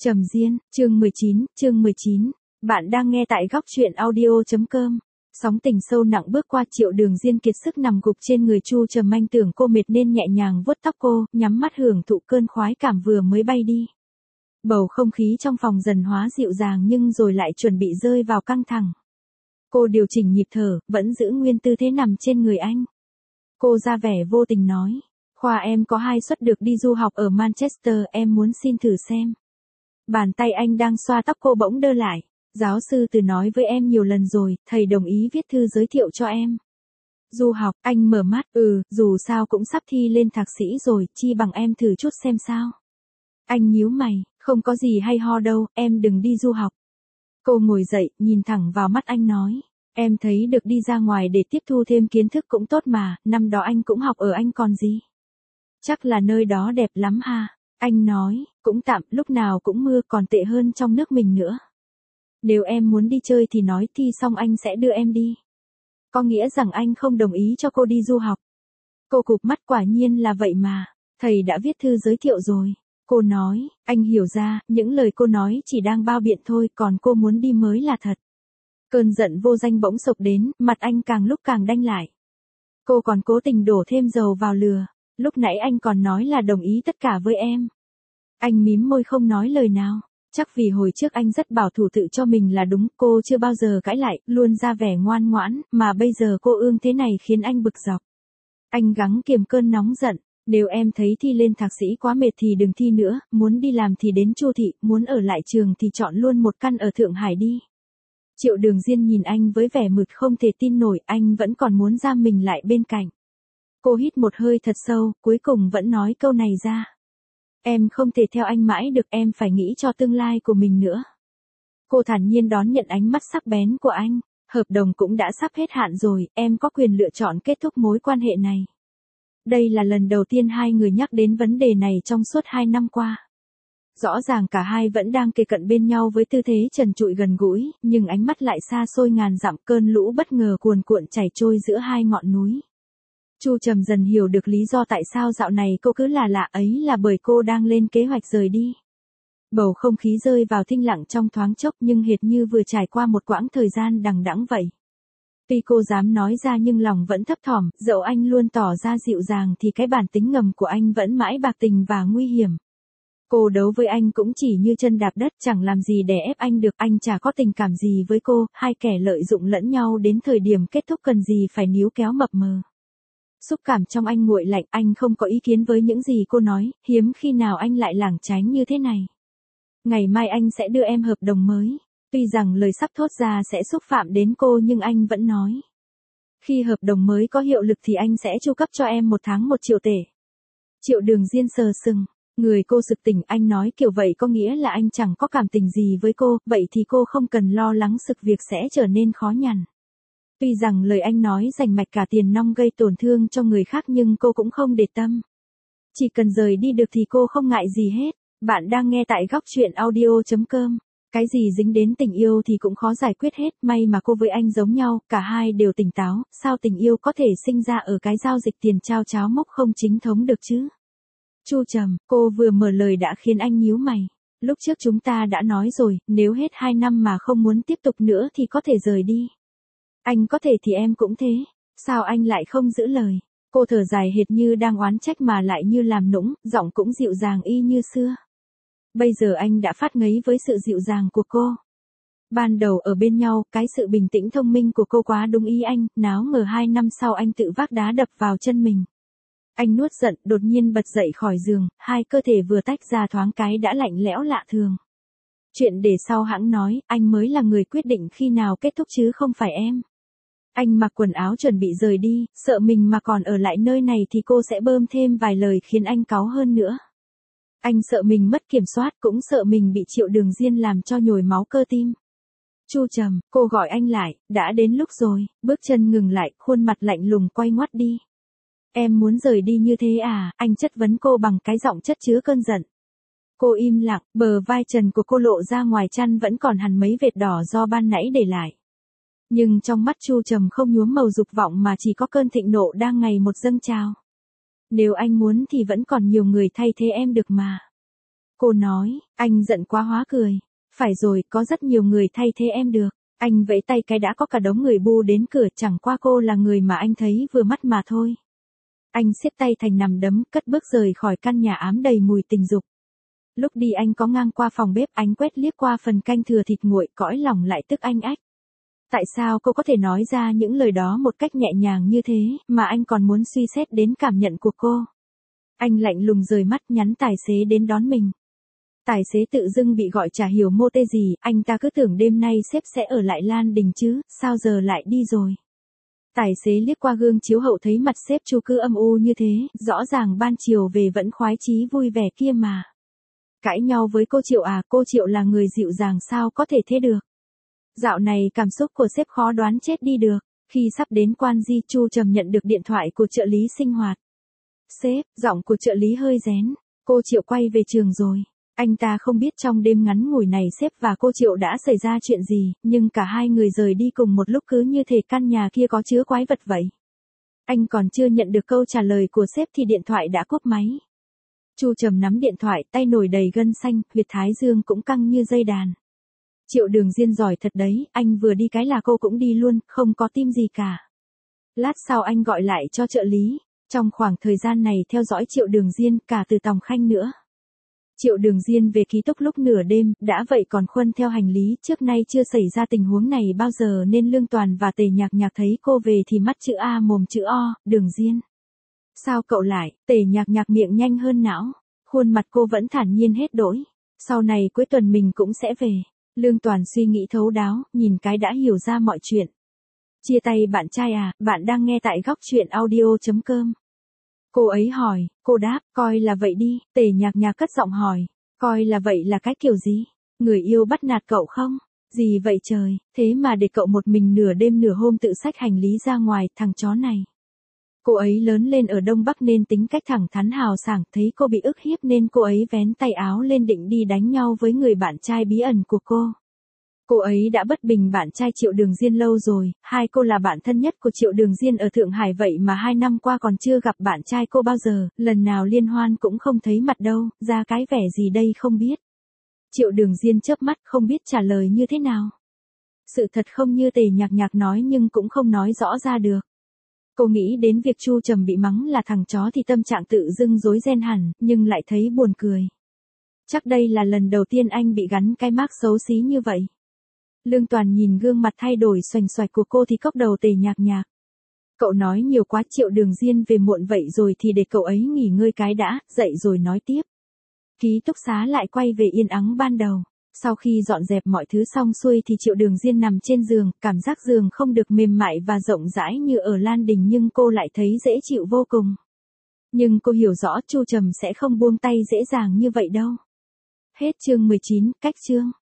Trầm Diên, chương 19. Bạn đang nghe tại góc truyện audio.com. Sóng tình sâu nặng bước qua Triệu Đường Diên kiệt sức nằm gục trên người Chu Trầm Anh, tưởng cô mệt nên nhẹ nhàng vuốt tóc cô, nhắm mắt hưởng thụ cơn khoái cảm vừa mới bay đi. Bầu không khí trong phòng dần hóa dịu dàng nhưng rồi lại chuẩn bị rơi vào căng thẳng. Cô điều chỉnh nhịp thở, vẫn giữ nguyên tư thế nằm trên người anh. Cô ra vẻ vô tình nói, khoa em có 2 suất được đi du học ở Manchester, em muốn xin thử xem. Bàn tay anh đang xoa tóc cô bỗng đơ lại. Giáo sư Từ nói với em nhiều lần rồi, thầy đồng ý viết thư giới thiệu cho em. Du học, anh mở mắt, dù sao cũng sắp thi lên thạc sĩ rồi, chi bằng em thử chút xem sao. Anh nhíu mày, không có gì hay ho đâu, em đừng đi du học. Cô ngồi dậy, nhìn thẳng vào mắt anh nói, em thấy được đi ra ngoài để tiếp thu thêm kiến thức cũng tốt mà, năm đó anh cũng học ở Anh còn gì. Chắc là nơi đó đẹp lắm ha. Anh nói, cũng tạm, lúc nào cũng mưa, còn tệ hơn trong nước mình nữa. Nếu em muốn đi chơi thì nói, thi xong anh sẽ đưa em đi. Có nghĩa rằng anh không đồng ý cho cô đi du học. Cô cụp mắt, quả nhiên là vậy mà, thầy đã viết thư giới thiệu rồi. Cô nói, anh hiểu ra, những lời cô nói chỉ đang bao biện thôi, còn cô muốn đi mới là thật. Cơn giận vô danh bỗng sộc đến, mặt anh càng lúc càng đanh lại. Cô còn cố tình đổ thêm dầu vào lửa. Lúc nãy anh còn nói là đồng ý tất cả với em. Anh mím môi không nói lời nào. Chắc vì hồi trước anh rất bảo thủ tự cho mình là đúng, cô chưa bao giờ cãi lại, luôn ra vẻ ngoan ngoãn, mà bây giờ cô ương thế này khiến anh bực dọc. Anh gắng kiềm cơn nóng giận, nếu em thấy thi lên thạc sĩ quá mệt thì đừng thi nữa, muốn đi làm thì đến Chu thị, muốn ở lại trường thì chọn luôn một căn ở Thượng Hải đi. Triệu Đường Diên nhìn anh với vẻ mực không thể tin nổi, anh vẫn còn muốn giam mình lại bên cạnh. Cô hít một hơi thật sâu, cuối cùng vẫn nói câu này ra. Em không thể theo anh mãi được, em phải nghĩ cho tương lai của mình nữa. Cô thản nhiên đón nhận ánh mắt sắc bén của anh. Hợp đồng cũng đã sắp hết hạn rồi, em có quyền lựa chọn kết thúc mối quan hệ này. Đây là lần đầu tiên hai người nhắc đến vấn đề này trong suốt 2 năm qua. Rõ ràng cả hai vẫn đang kề cận bên nhau với tư thế trần trụi gần gũi, nhưng ánh mắt lại xa xôi ngàn dặm, cơn lũ bất ngờ cuồn cuộn chảy trôi giữa hai ngọn núi. Chu Trầm dần hiểu được lý do tại sao dạo này cô cứ là lạ, ấy là bởi cô đang lên kế hoạch rời đi. Bầu không khí rơi vào thinh lặng trong thoáng chốc, nhưng hệt như vừa trải qua một quãng thời gian đằng đẵng vậy. Tuy cô dám nói ra nhưng lòng vẫn thấp thỏm, dẫu anh luôn tỏ ra dịu dàng thì cái bản tính ngầm của anh vẫn mãi bạc tình và nguy hiểm. Cô đấu với anh cũng chỉ như chân đạp đất, chẳng làm gì để ép anh được, anh chả có tình cảm gì với cô, hai kẻ lợi dụng lẫn nhau đến thời điểm kết thúc cần gì phải níu kéo mập mờ. Xúc cảm trong anh nguội lạnh, anh không có ý kiến với những gì cô nói, hiếm khi nào anh lại lảng tránh như thế này. Ngày mai anh sẽ đưa em hợp đồng mới. Tuy rằng lời sắp thốt ra sẽ xúc phạm đến cô nhưng anh vẫn nói. Khi hợp đồng mới có hiệu lực thì anh sẽ chu cấp cho em 1 tháng 1 triệu tệ. Triệu Đường Diên sờ sừng, người cô sực tỉnh, anh nói kiểu vậy có nghĩa là anh chẳng có cảm tình gì với cô, vậy thì cô không cần lo lắng sự việc sẽ trở nên khó nhằn. Tuy rằng lời anh nói rành mạch cả tiền nong gây tổn thương cho người khác nhưng cô cũng không để tâm. Chỉ cần rời đi được thì cô không ngại gì hết. Bạn đang nghe tại góc truyện audio.com. Cái gì dính đến tình yêu thì cũng khó giải quyết hết, may mà cô với anh giống nhau, cả hai đều tỉnh táo, sao tình yêu có thể sinh ra ở cái giao dịch tiền trao cháo mốc không chính thống được chứ? Chu Trầm, cô vừa mở lời đã khiến anh nhíu mày. Lúc trước chúng ta đã nói rồi, nếu hết 2 năm mà không muốn tiếp tục nữa thì có thể rời đi. Anh có thể thì em cũng thế, sao anh lại không giữ lời? Cô thở dài hệt như đang oán trách mà lại như làm nũng, giọng cũng dịu dàng y như xưa. Bây giờ anh đã phát ngấy với sự dịu dàng của cô. Ban đầu ở bên nhau, cái sự bình tĩnh thông minh của cô quá đúng ý anh, náo ngờ 2 năm sau anh tự vác đá đập vào chân mình. Anh nuốt giận, đột nhiên bật dậy khỏi giường, hai cơ thể vừa tách ra thoáng cái đã lạnh lẽo lạ thường. Chuyện để sau hãng nói, anh mới là người quyết định khi nào kết thúc chứ không phải em. Anh mặc quần áo chuẩn bị rời đi, sợ mình mà còn ở lại nơi này thì cô sẽ bơm thêm vài lời khiến anh cáu hơn nữa. Anh sợ mình mất kiểm soát, cũng sợ mình bị Triệu Đường Diên làm cho nhồi máu cơ tim. Chu Trầm, cô gọi anh lại, đã đến lúc rồi, bước chân ngừng lại, khuôn mặt lạnh lùng quay ngoắt đi. Em muốn rời đi như thế à? Anh chất vấn cô bằng cái giọng chất chứa cơn giận. Cô im lặng, bờ vai trần của cô lộ ra ngoài chăn vẫn còn hằn mấy vệt đỏ do ban nãy để lại. Nhưng trong mắt Chu Trầm không nhuốm màu dục vọng mà chỉ có cơn thịnh nộ đang ngày một dâng trào. Nếu anh muốn thì vẫn còn nhiều người thay thế em được mà. Cô nói, anh giận quá hóa cười. Phải rồi, có rất nhiều người thay thế em được. Anh vẫy tay cái đã có cả đống người bu đến cửa, chẳng qua cô là người mà anh thấy vừa mắt mà thôi. Anh siết tay thành nắm đấm, cất bước rời khỏi căn nhà ám đầy mùi tình dục. Lúc đi anh có ngang qua phòng bếp, anh quét liếc qua phần canh thừa thịt nguội, cõi lòng lại tức anh ách. Tại sao cô có thể nói ra những lời đó một cách nhẹ nhàng như thế, mà anh còn muốn suy xét đến cảm nhận của cô? Anh lạnh lùng rời mắt, nhắn tài xế đến đón mình. Tài xế tự dưng bị gọi chả hiểu mô tê gì, anh ta cứ tưởng đêm nay sếp sẽ ở lại Lan Đình chứ, sao giờ lại đi rồi? Tài xế liếc qua gương chiếu hậu thấy mặt sếp Chu cứ âm u như thế, rõ ràng ban chiều về vẫn khoái chí vui vẻ kia mà. Cãi nhau với cô Triệu à, cô Triệu là người dịu dàng sao có thể thế được? Dạo này cảm xúc của sếp khó đoán chết đi được. Khi sắp đến quan Di, Chu Trầm nhận được điện thoại của trợ lý sinh hoạt. Sếp, giọng của trợ lý hơi rén. Cô Triệu quay về trường rồi. Anh ta không biết trong đêm ngắn ngủi này sếp và cô Triệu đã xảy ra chuyện gì, nhưng cả hai người rời đi cùng một lúc cứ như thể căn nhà kia có chứa quái vật vậy. Anh còn chưa nhận được câu trả lời của sếp thì điện thoại đã cúp máy. Chu Trầm nắm điện thoại, tay nổi đầy gân xanh, huyệt thái dương cũng căng như dây đàn. Triệu Đường Diên giỏi thật đấy, anh vừa đi cái là cô cũng đi luôn, không có tim gì cả. Lát sau anh gọi lại cho trợ lý. Trong khoảng thời gian này theo dõi Triệu Đường Diên, cả Từ Tòng Khanh nữa. Triệu Đường Diên về ký túc lúc nửa đêm, đã vậy còn khuân theo hành lý, trước nay chưa xảy ra tình huống này bao giờ nên Lương Toàn và Tề Nhạc Nhạc thấy cô về thì mắt chữ A mồm chữ O, Đường Diên. Sao cậu lại? Tề Nhạc Nhạc miệng nhanh hơn não. Khuôn mặt cô vẫn thản nhiên hết đỗi. Sau này cuối tuần mình cũng sẽ về. Lương Toàn suy nghĩ thấu đáo, nhìn cái đã hiểu ra mọi chuyện. Chia tay bạn trai à, bạn đang nghe tại góc truyện audio.com. Cô ấy hỏi, cô đáp, coi là vậy đi. Tề Nhạc Nhạc cất giọng hỏi, coi là vậy là cái kiểu gì? Người yêu bắt nạt cậu không? Gì vậy trời, thế mà để cậu một mình nửa đêm nửa hôm tự xách hành lý ra ngoài, thằng chó này. Cô ấy lớn lên ở Đông Bắc nên tính cách thẳng thắn hào sảng, thấy cô bị ức hiếp nên cô ấy vén tay áo lên định đi đánh nhau với người bạn trai bí ẩn của cô. Cô ấy đã bất bình bạn trai Triệu Đường Diên lâu rồi, hai cô là bạn thân nhất của Triệu Đường Diên ở Thượng Hải vậy mà 2 năm qua còn chưa gặp bạn trai cô bao giờ, lần nào liên hoan cũng không thấy mặt đâu, ra cái vẻ gì đây không biết. Triệu Đường Diên chớp mắt không biết trả lời như thế nào. Sự thật không như Tề Nhạc Nhạc nói nhưng cũng không nói rõ ra được. Cô nghĩ đến việc Chu Trầm bị mắng là thằng chó thì tâm trạng tự dưng rối ren hẳn, nhưng lại thấy buồn cười. Chắc đây là lần đầu tiên anh bị gắn cái mác xấu xí như vậy. Lương Toàn nhìn gương mặt thay đổi xoành xoạch của cô thì cốc đầu Tề Nhạc Nhạc. Cậu nói nhiều quá, Triệu Đường Diên về muộn vậy rồi thì để cậu ấy nghỉ ngơi cái đã, dậy rồi nói tiếp. Ký túc xá lại quay về yên ắng ban đầu. Sau khi dọn dẹp mọi thứ xong xuôi thì Triệu Đường Diên nằm trên giường, cảm giác giường không được mềm mại và rộng rãi như ở Lan Đình nhưng cô lại thấy dễ chịu vô cùng. Nhưng cô hiểu rõ Chu Trầm sẽ không buông tay dễ dàng như vậy đâu. Hết chương 19, cách chương.